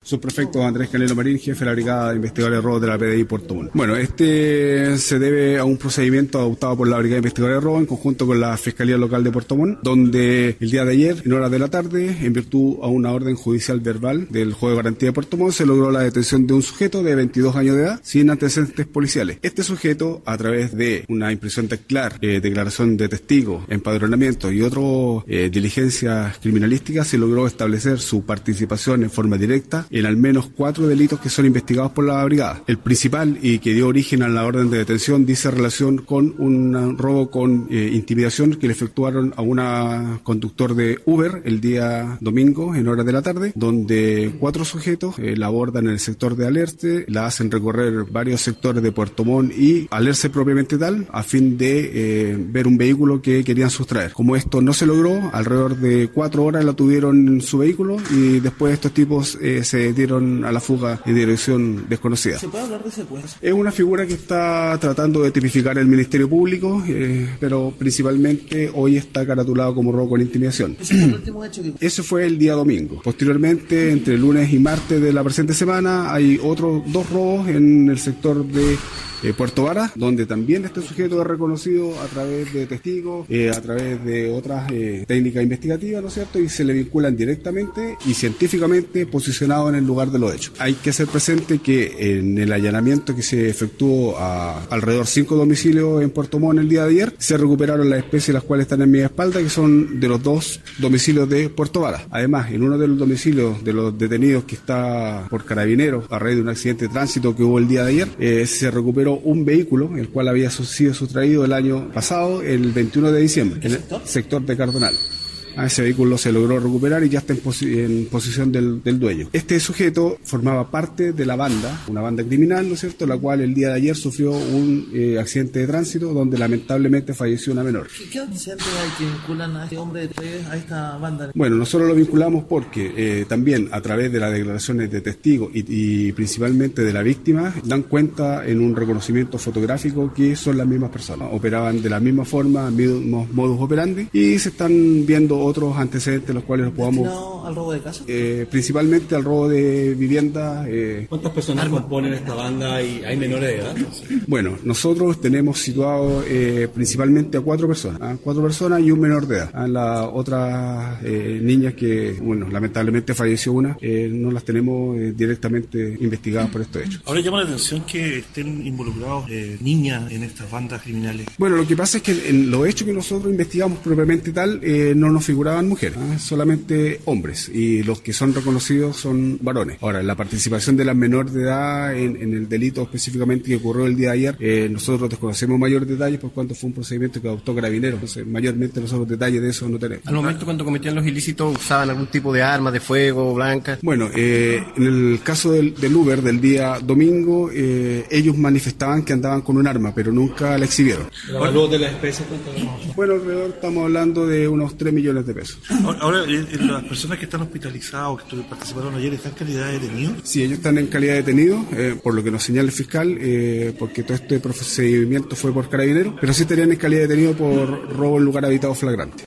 Subprefecto Andrés Canelo Marín, jefe de la Brigada de Investigadores de Robo de la PDI Puerto Montt. Bueno, este se debe a un procedimiento adoptado por la Brigada de Investigadores de Robo en conjunto con la Fiscalía Local de Puerto Montt, donde el día de ayer, en horas de la tarde, en virtud a una orden judicial verbal del Juez de Garantía de Puerto Montt, se logró la detención de un sujeto de 22 años de edad sin antecedentes policiales. Este sujeto, a través de una impresión teclar, declaración de testigos, empadronamiento y otras diligencias criminalísticas, se logró establecer su participación en forma directa en al menos 4 delitos que son investigados por la brigada. El principal, y que dio origen a la orden de detención, dice relación con un robo con intimidación que le efectuaron a una conductor de Uber el día domingo en horas de la tarde, donde 4 sujetos la abordan en el sector de Alerce, la hacen recorrer varios sectores de Puerto Montt y Alerce propiamente tal, a fin de ver un vehículo que querían sustraer. Como esto no se logró, alrededor de 4 horas la tuvieron en su vehículo y después estos tipos se dieron a la fuga en dirección desconocida. ¿Se puede hablar de secuestro? Es una figura que está tratando de tipificar el Ministerio Público, pero principalmente hoy está caratulado como robo con intimidación. ¿Ese fue el último hecho? Ese fue el día domingo. Posteriormente, entre lunes y martes de la presente semana, hay otros 2 robos en el sector de Puerto Varas, donde también este sujeto es reconocido a través de testigos, a través de otras técnicas investigativas, ¿no es cierto? Y se le vinculan directamente y científicamente posicionado en el lugar de los hechos. Hay que hacer presente que en el allanamiento que se efectuó a alrededor 5 domicilios en Puerto Montt el día de ayer, se recuperaron las especies las cuales están en mi espalda, que son de los 2 domicilios de Puerto Varas. Además, en uno de los domicilios de los detenidos que está por carabineros a raíz de un accidente de tránsito que hubo el día de ayer, se recuperó un vehículo, el cual había sido sustraído el año pasado, el 21 de diciembre, en el sector de Cardonal. Ese vehículo se logró recuperar y ya está en posición del dueño. Este sujeto formaba parte de la banda, una banda criminal, ¿no es cierto?, la cual el día de ayer sufrió un accidente de tránsito donde lamentablemente falleció una menor. ¿Qué antecedentes hay que vinculan a este hombre a esta banda? Bueno, nosotros lo vinculamos porque también a través de las declaraciones de testigos y principalmente de la víctima, dan cuenta en un reconocimiento fotográfico que son las mismas personas. Operaban de la misma forma, mismos modus operandi, y se están viendo otros antecedentes los cuales los podamos... ¿Destinado al robo de casa? Principalmente al robo de vivienda. ¿Cuántas personas componen esta banda y hay menores de edad? Bueno, nosotros tenemos situado principalmente a 4 personas, 4 personas y un menor de edad. Las otras niñas que, bueno, lamentablemente falleció una, no las tenemos directamente investigadas por estos hechos. Ahora llama la atención que estén involucrados niñas en estas bandas criminales. Bueno, lo que pasa es que en los hechos que nosotros investigamos propiamente tal, no nos figuraban mujeres, solamente hombres, y los que son reconocidos son varones. Ahora, la participación de las menores de edad en el delito específicamente que ocurrió el día de ayer, nosotros desconocemos mayores detalles por cuanto fue un procedimiento que adoptó Carabineros, entonces mayormente nosotros detalles de eso no tenemos. Al momento cuando cometían los ilícitos, ¿usaban algún tipo de arma de fuego, blancas? Bueno, en el caso del Uber del día domingo, ellos manifestaban que andaban con un arma, pero nunca la exhibieron. ¿El valor de la especie? Bueno, alrededor estamos hablando de unos 3 millones de pesos. Ahora, las personas que están hospitalizadas o que participaron ayer, ¿están en calidad de detenidos? Sí, ellos están en calidad de detenidos, por lo que nos señala el fiscal, porque todo este procedimiento fue por Carabineros, pero sí estarían en calidad de detenidos por robo en lugar habitado flagrante.